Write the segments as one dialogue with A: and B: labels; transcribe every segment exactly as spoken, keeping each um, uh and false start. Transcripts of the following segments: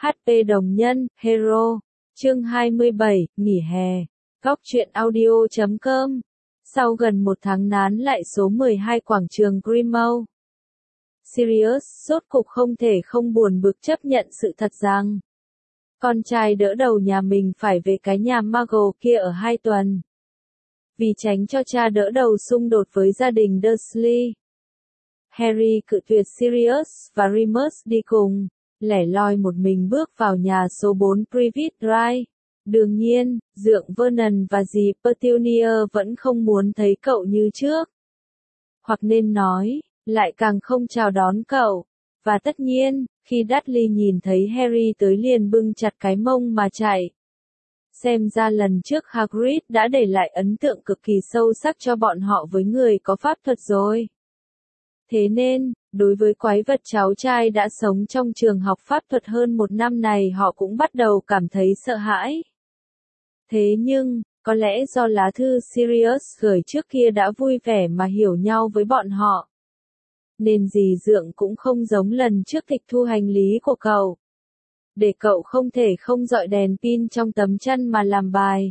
A: hát pê đồng nhân, Hero. Chương hai mươi bảy, nghỉ hè. Góc truyện audio chấm com. Sau gần một tháng nán lại số mười hai quảng trường Grimmauld, Sirius rốt cục không thể không buồn bực chấp nhận sự thật rằng con trai đỡ đầu nhà mình phải về cái nhà Muggle kia ở hai tuần. Vì tránh cho cha đỡ đầu xung đột với gia đình Dursley, Harry cự tuyệt Sirius và Remus đi cùng, lẻ loi một mình bước vào nhà số bốn Privet Drive. Đương nhiên, dượng Vernon và dì Petunia vẫn không muốn thấy cậu như trước. Hoặc nên nói, lại càng không chào đón cậu. Và tất nhiên, khi Dudley nhìn thấy Harry tới liền bưng chặt cái mông mà chạy. Xem ra lần trước Hagrid đã để lại ấn tượng cực kỳ sâu sắc cho bọn họ với người có pháp thuật rồi. Thế nên, đối với quái vật cháu trai đã sống trong trường học pháp thuật hơn một năm này họ cũng bắt đầu cảm thấy sợ hãi. Thế nhưng, có lẽ do lá thư Sirius gửi trước kia đã vui vẻ mà hiểu nhau với bọn họ, nên dì dượng cũng không giống lần trước tịch thu hành lý của cậu. Để cậu không thể không dọi đèn pin trong tấm chăn mà làm bài.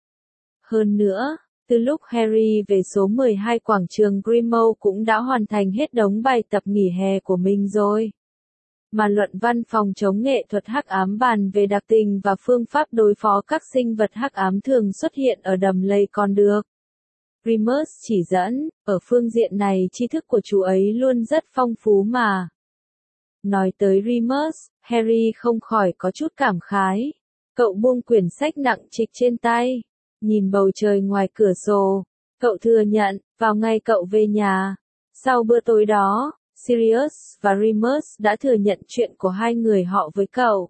A: Hơn nữa, từ lúc Harry về số mười hai quảng trường Grimmauld cũng đã hoàn thành hết đống bài tập nghỉ hè của mình rồi. Mà luận văn phòng chống nghệ thuật hắc ám bàn về đặc tình và phương pháp đối phó các sinh vật hắc ám thường xuất hiện ở đầm lầy còn được Remus chỉ dẫn, ở phương diện này tri thức của chú ấy luôn rất phong phú mà. Nói tới Remus, Harry không khỏi có chút cảm khái. Cậu buông quyển sách nặng trịch trên tay, nhìn bầu trời ngoài cửa sổ. Cậu thừa nhận, vào ngày cậu về nhà, sau bữa tối đó, Sirius và Remus đã thừa nhận chuyện của hai người họ với cậu.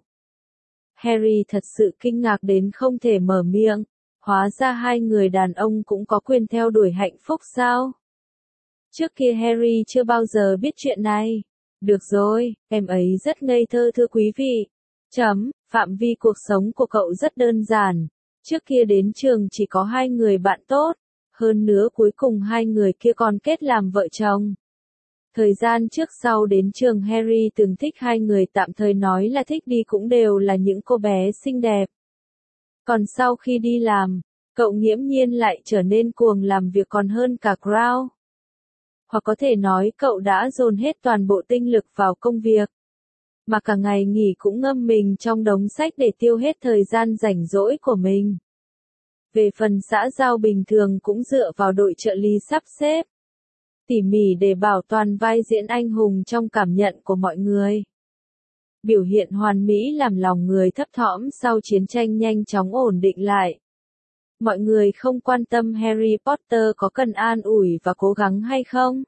A: Harry thật sự kinh ngạc đến không thể mở miệng. Hóa ra hai người đàn ông cũng có quyền theo đuổi hạnh phúc sao? Trước kia Harry chưa bao giờ biết chuyện này. Được rồi, em ấy rất ngây thơ thưa quý vị. Chấm, phạm vi cuộc sống của cậu rất đơn giản. Trước kia đến trường chỉ có hai người bạn tốt. Hơn nữa cuối cùng hai người kia còn kết làm vợ chồng. Thời gian trước sau đến trường Harry từng thích hai người, tạm thời nói là thích đi, cũng đều là những cô bé xinh đẹp. Còn sau khi đi làm, cậu nghiễm nhiên lại trở nên cuồng làm việc còn hơn cả Crow. Hoặc có thể nói cậu đã dồn hết toàn bộ tinh lực vào công việc, mà cả ngày nghỉ cũng ngâm mình trong đống sách để tiêu hết thời gian rảnh rỗi của mình. Về phần xã giao bình thường cũng dựa vào đội trợ lý sắp xếp tỉ mỉ để bảo toàn vai diễn anh hùng trong cảm nhận của mọi người. Biểu hiện hoàn mỹ làm lòng người thấp thỏm sau chiến tranh nhanh chóng ổn định lại. Mọi người không quan tâm Harry Potter có cần an ủi và cố gắng hay không.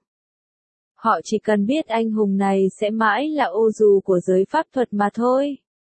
A: Họ chỉ cần biết anh hùng này sẽ mãi là ô dù của giới pháp thuật mà thôi.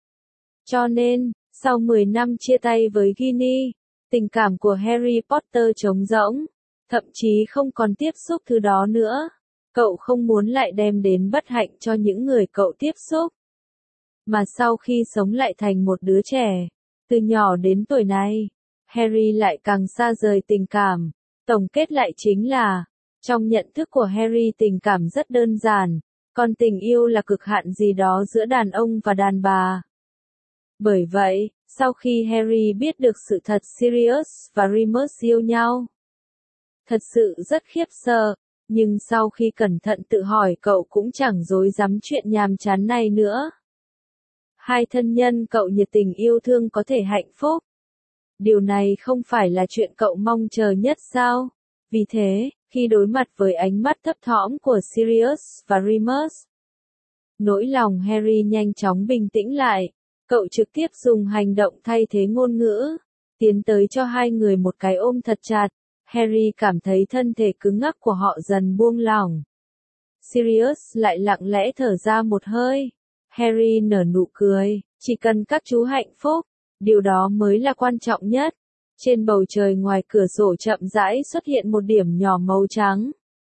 A: Cho nên, sau mười năm chia tay với Ginny, tình cảm của Harry Potter trống rỗng, thậm chí không còn tiếp xúc thứ đó nữa. Cậu không muốn lại đem đến bất hạnh cho những người cậu tiếp xúc. Mà sau khi sống lại thành một đứa trẻ, từ nhỏ đến tuổi này, Harry lại càng xa rời tình cảm. Tổng kết lại chính là, trong nhận thức của Harry tình cảm rất đơn giản, còn tình yêu là cực hạn gì đó giữa đàn ông và đàn bà. Bởi vậy, sau khi Harry biết được sự thật Sirius và Remus yêu nhau, thật sự rất khiếp sợ, nhưng sau khi cẩn thận tự hỏi cậu cũng chẳng dối dám chuyện nhàm chán này nữa. Hai thân nhân cậu nhiệt tình yêu thương có thể hạnh phúc. Điều này không phải là chuyện cậu mong chờ nhất sao? Vì thế, khi đối mặt với ánh mắt thấp thỏm của Sirius và Remus, nỗi lòng Harry nhanh chóng bình tĩnh lại. Cậu trực tiếp dùng hành động thay thế ngôn ngữ, tiến tới cho hai người một cái ôm thật chặt. Harry cảm thấy thân thể cứng ngắc của họ dần buông lỏng. Sirius lại lặng lẽ thở ra một hơi. Harry nở nụ cười, chỉ cần các chú hạnh phúc, điều đó mới là quan trọng nhất. Trên bầu trời ngoài cửa sổ chậm rãi xuất hiện một điểm nhỏ màu trắng.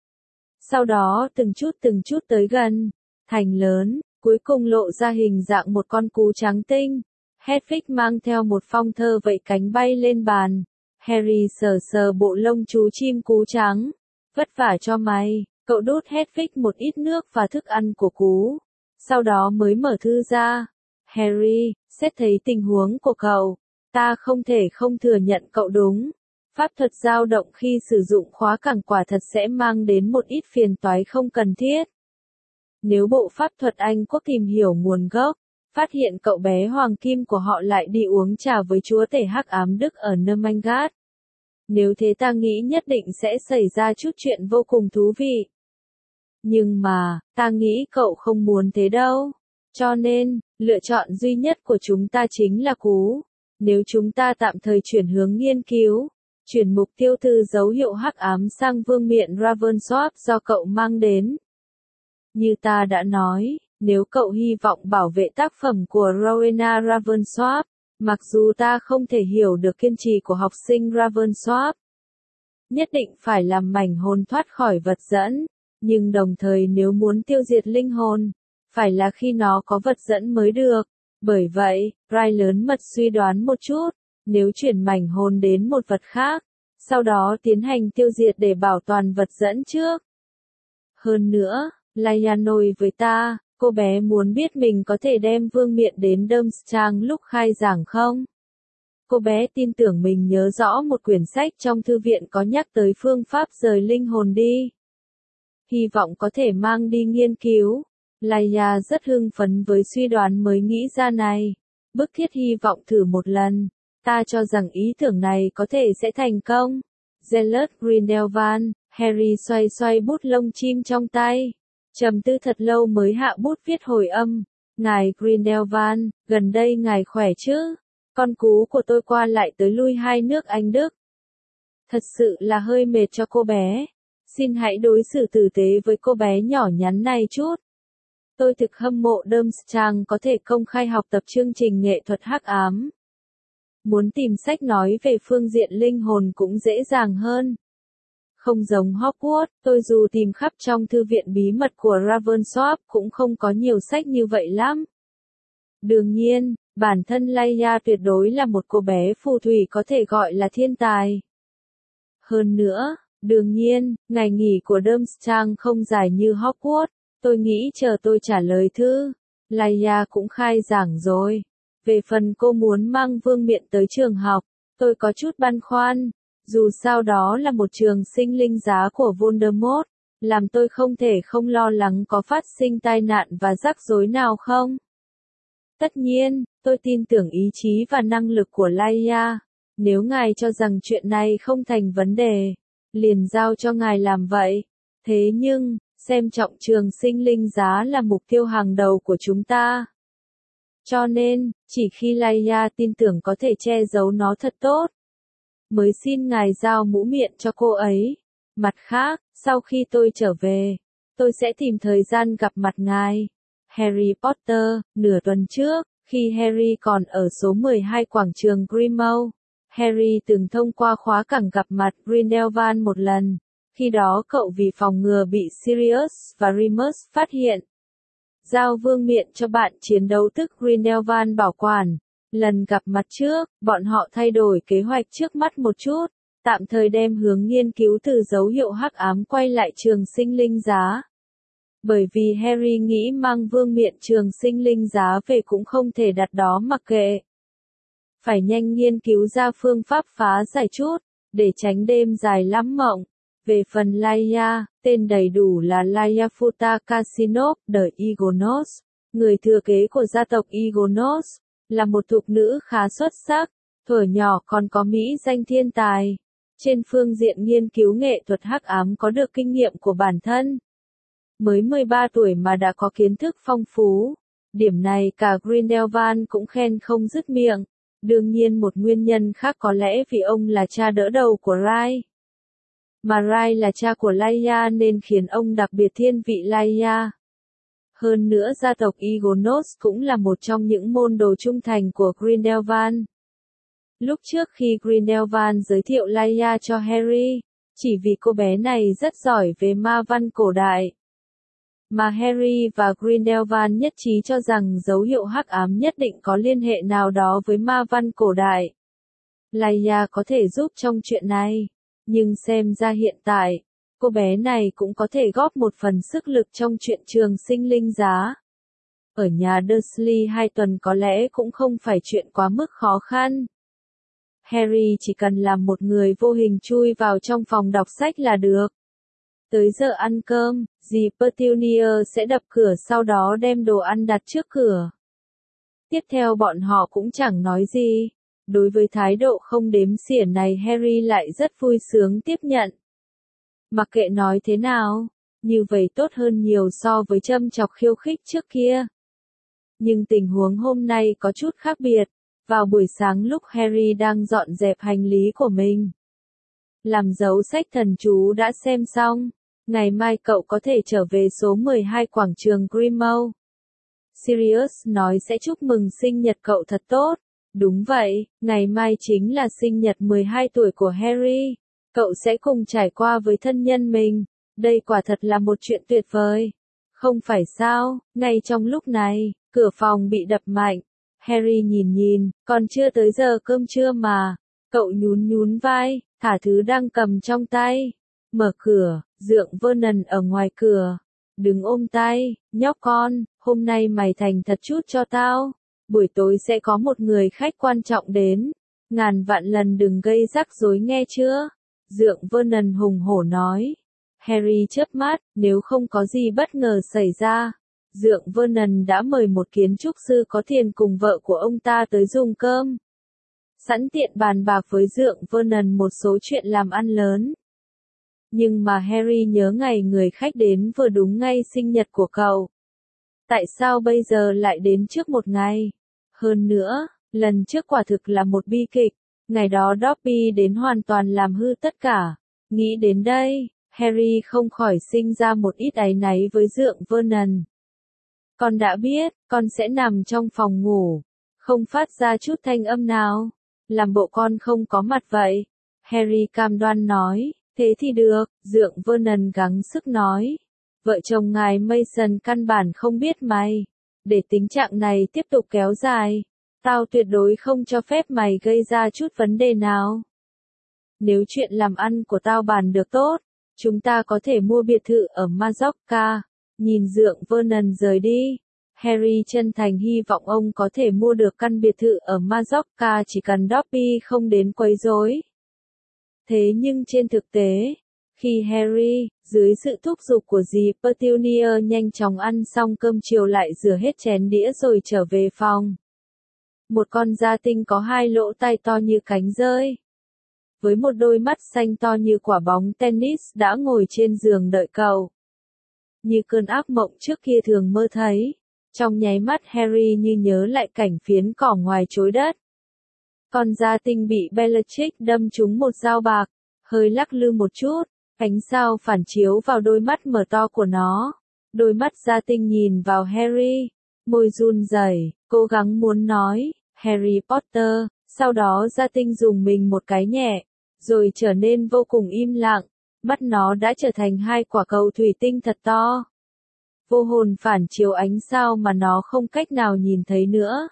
A: Sau đó từng chút từng chút tới gần, thành lớn, cuối cùng lộ ra hình dạng một con cú trắng tinh. Hedwig mang theo một phong thơ vẫy cánh bay lên bàn. Harry sờ sờ bộ lông chú chim cú trắng. Vất vả cho mày, cậu đút Hedwig một ít nước và thức ăn của cú. Sau đó mới mở thư ra. Harry, xét thấy tình huống của cậu, ta không thể không thừa nhận cậu đúng. Pháp thuật dao động khi sử dụng khóa cảng quả thật sẽ mang đến một ít phiền toái không cần thiết. Nếu bộ pháp thuật Anh Quốc tìm hiểu nguồn gốc, phát hiện cậu bé hoàng kim của họ lại đi uống trà với chúa tể hắc ám Đức ở Nermangat. Nếu thế ta nghĩ nhất định sẽ xảy ra chút chuyện vô cùng thú vị. Nhưng mà, ta nghĩ cậu không muốn thế đâu. Cho nên, lựa chọn duy nhất của chúng ta chính là cú. Nếu chúng ta tạm thời chuyển hướng nghiên cứu, chuyển mục tiêu từ dấu hiệu hắc ám sang vương miện Ravensworth do cậu mang đến. Như ta đã nói, nếu cậu hy vọng bảo vệ tác phẩm của Rowena Ravensworth, mặc dù ta không thể hiểu được kiên trì của học sinh Ravensworth, nhất định phải làm mảnh hồn thoát khỏi vật dẫn, nhưng đồng thời nếu muốn tiêu diệt linh hồn, phải là khi nó có vật dẫn mới được. Bởi vậy, Rai lớn mật suy đoán một chút, nếu chuyển mảnh hồn đến một vật khác, sau đó tiến hành tiêu diệt để bảo toàn vật dẫn trước. Hơn nữa, Laia nói với ta, cô bé muốn biết mình có thể đem vương miện đến Durmstrang lúc khai giảng không? Cô bé tin tưởng mình nhớ rõ một quyển sách trong thư viện có nhắc tới phương pháp rời linh hồn đi. Hy vọng có thể mang đi nghiên cứu. Laia rất hưng phấn với suy đoán mới nghĩ ra này. Bức thiết hy vọng thử một lần. Ta cho rằng ý tưởng này có thể sẽ thành công. Zealot Grindelwald, Harry xoay xoay bút lông chim trong tay. Trầm tư thật lâu mới hạ bút viết hồi âm. Ngài Grindelwald, gần đây ngài khỏe chứ? Con cú của tôi qua lại tới lui hai nước Anh Đức. Thật sự là hơi mệt cho cô bé. Xin hãy đối xử tử tế với cô bé nhỏ nhắn này chút. Tôi thực hâm mộ Durmstrang có thể công khai học tập chương trình nghệ thuật hắc ám. Muốn tìm sách nói về phương diện linh hồn cũng dễ dàng hơn. Không giống Hogwarts, tôi dù tìm khắp trong thư viện bí mật của Ravensworth cũng không có nhiều sách như vậy lắm. Đương nhiên, bản thân Laia tuyệt đối là một cô bé phù thủy có thể gọi là thiên tài. Hơn nữa, đương nhiên, ngày nghỉ của Durmstrang không dài như Hogwarts, tôi nghĩ chờ tôi trả lời thư. Laia cũng khai giảng rồi. Về phần cô muốn mang vương miện tới trường học, tôi có chút băn khoăn. Dù sao đó là một trường sinh linh giá của Voldemort, làm tôi không thể không lo lắng có phát sinh tai nạn và rắc rối nào không. Tất nhiên, tôi tin tưởng ý chí và năng lực của Laia. Nếu ngài cho rằng chuyện này không thành vấn đề, liền giao cho ngài làm vậy. Thế nhưng, xem trọng trường sinh linh giá là mục tiêu hàng đầu của chúng ta. Cho nên, chỉ khi Laia tin tưởng có thể che giấu nó thật tốt, mới xin ngài giao mũ miện cho cô ấy. Mặt khác, sau khi tôi trở về, tôi sẽ tìm thời gian gặp mặt ngài. Harry Potter, nửa tuần trước, khi Harry còn ở số mười hai quảng trường Grimmauld, Harry từng thông qua khóa cảng gặp mặt Grindelwald một lần. Khi đó cậu vì phòng ngừa bị Sirius và Remus phát hiện, giao vương miện cho bạn chiến đấu tức Grindelwald bảo quản. Lần gặp mặt trước, bọn họ thay đổi kế hoạch trước mắt một chút, tạm thời đem hướng nghiên cứu từ dấu hiệu hắc ám quay lại trường sinh linh giá. Bởi vì Harry nghĩ mang vương miện trường sinh linh giá về cũng không thể đặt đó mặc kệ. Phải nhanh nghiên cứu ra phương pháp phá giải chút, để tránh đêm dài lắm mộng. Về phần Laia, tên đầy đủ là Laia Futa Casinop đời Igonos, người thừa kế của gia tộc Igonos, là một thục nữ khá xuất sắc, thuở nhỏ còn có mỹ danh thiên tài. Trên phương diện nghiên cứu nghệ thuật hắc ám có được kinh nghiệm của bản thân. Mới mười ba tuổi mà đã có kiến thức phong phú. Điểm này cả Grindelwald cũng khen không dứt miệng. Đương nhiên một nguyên nhân khác có lẽ vì ông là cha đỡ đầu của Rai. Mà Rai là cha của Laia nên khiến ông đặc biệt thiên vị Laia. Hơn nữa gia tộc Igonos cũng là một trong những môn đồ trung thành của Grindelwald. Lúc trước khi Grindelwald giới thiệu Laia cho Harry, chỉ vì cô bé này rất giỏi về ma văn cổ đại. Mà Harry và Grindelwald nhất trí cho rằng dấu hiệu hắc ám nhất định có liên hệ nào đó với ma văn cổ đại. Laia có thể giúp trong chuyện này, nhưng xem ra hiện tại, cô bé này cũng có thể góp một phần sức lực trong chuyện trường sinh linh giá. Ở nhà Dursley hai tuần có lẽ cũng không phải chuyện quá mức khó khăn. Harry chỉ cần làm một người vô hình chui vào trong phòng đọc sách là được. Tới giờ ăn cơm, dì Petunia sẽ đập cửa sau đó đem đồ ăn đặt trước cửa. Tiếp theo bọn họ cũng chẳng nói gì. Đối với thái độ không đếm xỉa này Harry lại rất vui sướng tiếp nhận. Mặc kệ nói thế nào, như vậy tốt hơn nhiều so với châm chọc khiêu khích trước kia. Nhưng tình huống hôm nay có chút khác biệt. Vào buổi sáng lúc Harry đang dọn dẹp hành lý của mình. Làm dấu sách thần chú đã xem xong. Ngày mai cậu có thể trở về số mười hai quảng trường Grimmauld. Sirius nói sẽ chúc mừng sinh nhật cậu thật tốt. Đúng vậy, ngày mai chính là sinh nhật mười hai tuổi của Harry. Cậu sẽ cùng trải qua với thân nhân mình. Đây quả thật là một chuyện tuyệt vời. Không phải sao, ngay trong lúc này, cửa phòng bị đập mạnh. Harry nhìn nhìn, còn chưa tới giờ cơm trưa mà. Cậu nhún nhún vai, thả thứ đang cầm trong tay. Mở cửa, Dượng Vernon ở ngoài cửa. Đừng ôm tay, nhóc con, hôm nay mày thành thật chút cho tao. Buổi tối sẽ có một người khách quan trọng đến. Ngàn vạn lần đừng gây rắc rối nghe chưa? Dượng Vernon hùng hổ nói. Harry chớp mắt, nếu không có gì bất ngờ xảy ra. Dượng Vernon đã mời một kiến trúc sư có tiền cùng vợ của ông ta tới dùng cơm. Sẵn tiện bàn bạc với Dượng Vernon một số chuyện làm ăn lớn. Nhưng mà Harry nhớ ngày người khách đến vừa đúng ngay sinh nhật của cậu. Tại sao bây giờ lại đến trước một ngày? Hơn nữa, lần trước quả thực là một bi kịch. Ngày đó Dobby đến hoàn toàn làm hư tất cả. Nghĩ đến đây, Harry không khỏi sinh ra một ít áy náy với Dượng Vernon. Con đã biết, con sẽ nằm trong phòng ngủ, không phát ra chút thanh âm nào. Làm bộ con không có mặt vậy. Harry cam đoan nói, thế thì được, Dượng Vernon gắng sức nói. Vợ chồng ngài Mason căn bản không biết mày. Để tình trạng này tiếp tục kéo dài, tao tuyệt đối không cho phép mày gây ra chút vấn đề nào. Nếu chuyện làm ăn của tao bàn được tốt, chúng ta có thể mua biệt thự ở Majorca. Nhìn Dượng Vernon rời đi, Harry chân thành hy vọng ông có thể mua được căn biệt thự ở Majorca chỉ cần Dobby không đến quấy rối. Thế nhưng trên thực tế, khi Harry, dưới sự thúc giục của dì Petunia nhanh chóng ăn xong cơm chiều lại rửa hết chén đĩa rồi trở về phòng. Một con gia tinh có hai lỗ tai to như cánh dơi. Với một đôi mắt xanh to như quả bóng tennis đã ngồi trên giường đợi cậu. Như cơn ác mộng trước kia thường mơ thấy. Trong nháy mắt Harry như nhớ lại cảnh phiến cỏ ngoài chối đất. Con gia tinh bị Bellatrix đâm trúng một dao bạc, hơi lắc lư một chút, ánh sao phản chiếu vào đôi mắt mở to của nó. Đôi mắt gia tinh nhìn vào Harry, môi run rẩy, cố gắng muốn nói, Harry Potter, sau đó gia tinh dùng mình một cái nhẹ, rồi trở nên vô cùng im lặng, mắt nó đã trở thành hai quả cầu thủy tinh thật to. Vô hồn phản chiếu ánh sao mà nó không cách nào nhìn thấy nữa.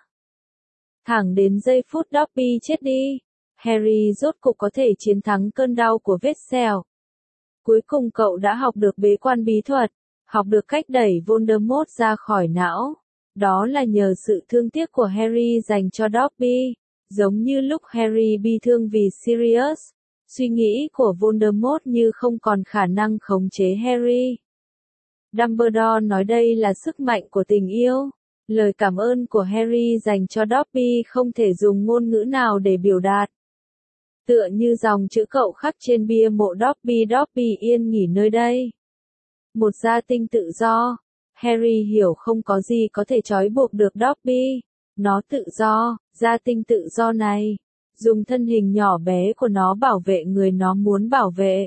A: Thẳng đến giây phút Dobby chết đi, Harry rốt cục có thể chiến thắng cơn đau của vết sẹo. Cuối cùng cậu đã học được bế quan bí thuật, học được cách đẩy Voldemort ra khỏi não. Đó là nhờ sự thương tiếc của Harry dành cho Dobby, giống như lúc Harry bi thương vì Sirius. Suy nghĩ của Voldemort như không còn khả năng khống chế Harry. Dumbledore nói đây là sức mạnh của tình yêu. Lời cảm ơn của Harry dành cho Dobby không thể dùng ngôn ngữ nào để biểu đạt. Tựa như dòng chữ cậu khắc trên bia mộ Dobby, Dobby yên nghỉ nơi đây. Một gia tinh tự do. Harry hiểu không có gì có thể trói buộc được Dobby. Nó tự do, gia tinh tự do này. Dùng thân hình nhỏ bé của nó bảo vệ người nó muốn bảo vệ.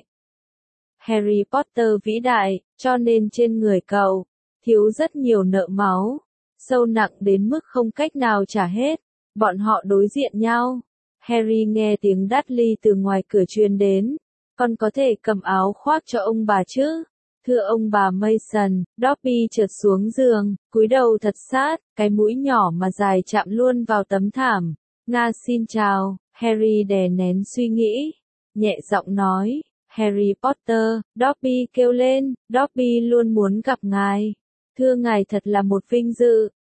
A: Harry Potter vĩ đại, cho nên trên người cậu, thiếu rất nhiều nợ máu. Sâu nặng đến mức không cách nào trả hết. Bọn họ đối diện nhau. Harry nghe tiếng Dudley từ ngoài cửa truyền đến. Con có thể cầm áo khoác cho ông bà chứ? Thưa ông bà Mason, Dobby trượt xuống giường, cúi đầu thật sát, cái mũi nhỏ mà dài chạm luôn vào tấm thảm. Nga xin chào, Harry đè nén suy nghĩ. Nhẹ giọng nói, Harry Potter, Dobby kêu lên, Dobby luôn muốn gặp ngài. Thưa ngài thật là một vinh dự.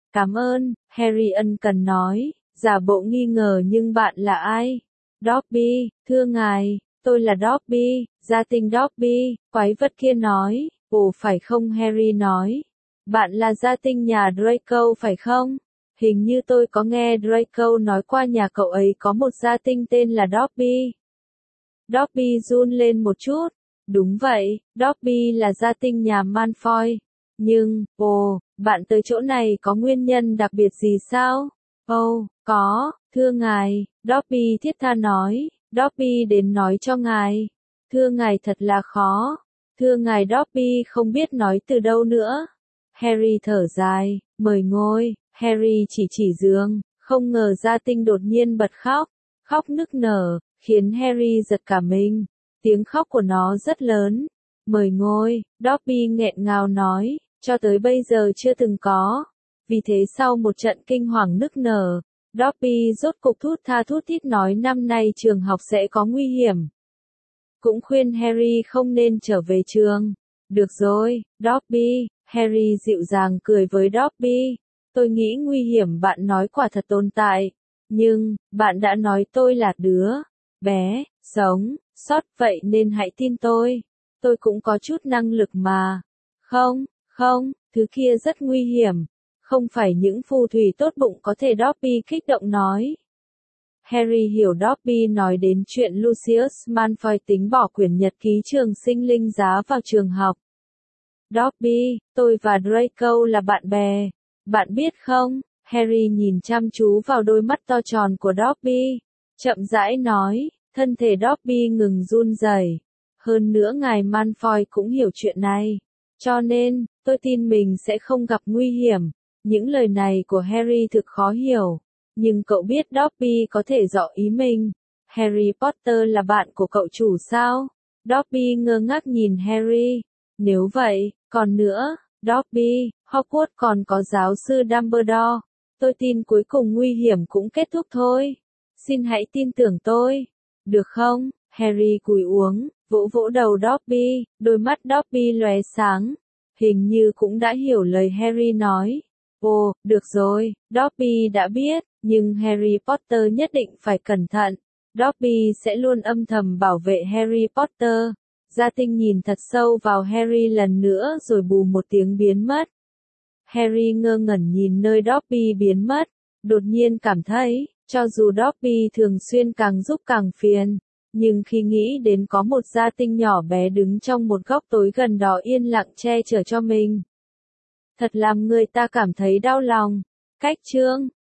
A: Cảm ơn, Harry ân cần nói, giả bộ nghi ngờ nhưng bạn là ai? Dobby, thưa ngài, tôi là Dobby, gia tinh Dobby, quái vật kia nói, ồ phải không Harry nói. Bạn là gia tinh nhà Draco phải không? Hình như tôi có nghe Draco nói qua nhà cậu ấy có một gia tinh tên là Dobby. Dobby run lên một chút. Đúng vậy, Dobby là gia tinh nhà Malfoy. Nhưng, ồ, bạn tới chỗ này có nguyên nhân đặc biệt gì sao? Ồ, có, thưa ngài, Dobby thiết tha nói, Dobby đến nói cho ngài. Thưa ngài thật là khó. Thưa ngài Dobby không biết nói từ đâu nữa. Harry thở dài, mời ngồi, Harry chỉ chỉ giường, không ngờ gia tinh đột nhiên bật khóc, khóc nức nở, khiến Harry giật cả mình. Tiếng khóc của nó rất lớn. Mời ngồi, Dobby nghẹn ngào nói, cho tới bây giờ chưa từng có. Vì thế sau một trận kinh hoàng nức nở, Dobby rốt cục thút tha thút thít nói năm nay trường học sẽ có nguy hiểm. Cũng khuyên Harry không nên trở về trường. Được rồi, Dobby, Harry dịu dàng cười với Dobby. Tôi nghĩ nguy hiểm bạn nói quả thật tồn tại. Nhưng, bạn đã nói tôi là đứa bé, sống, sót vậy nên hãy tin tôi. Tôi cũng có chút năng lực mà. Không, không, thứ kia rất nguy hiểm. Không phải những phù thủy tốt bụng có thể Dobby kích động nói. Harry hiểu Dobby nói đến chuyện Lucius Malfoy tính bỏ quyển nhật ký trường sinh linh giá vào trường học. Dobby, tôi và Draco là bạn bè. Bạn biết không? Harry nhìn chăm chú vào đôi mắt to tròn của Dobby. Chậm rãi nói, thân thể Dobby ngừng run rẩy. Hơn nữa ngài Malfoy cũng hiểu chuyện này. Cho nên, tôi tin mình sẽ không gặp nguy hiểm. Những lời này của Harry thực khó hiểu. Nhưng cậu biết Dobby có thể rõ ý mình. Harry Potter là bạn của cậu chủ sao? Dobby ngơ ngác nhìn Harry. Nếu vậy, còn nữa, Dobby, Hogwarts còn có giáo sư Dumbledore. Tôi tin cuối cùng nguy hiểm cũng kết thúc thôi. Xin hãy tin tưởng tôi. Được không? Harry cúi uống, vỗ vỗ đầu Dobby, đôi mắt Dobby lóe sáng. Hình như cũng đã hiểu lời Harry nói. Ồ, được rồi, Dobby đã biết, nhưng Harry Potter nhất định phải cẩn thận. Dobby sẽ luôn âm thầm bảo vệ Harry Potter. Gia tinh nhìn thật sâu vào Harry lần nữa rồi bù một tiếng biến mất. Harry ngơ ngẩn nhìn nơi Dobby biến mất, đột nhiên cảm thấy, cho dù Dobby thường xuyên càng giúp càng phiền, nhưng khi nghĩ đến có một gia tinh nhỏ bé đứng trong một góc tối gần đó yên lặng che chở cho mình, thật làm người ta cảm thấy đau lòng. Cách chương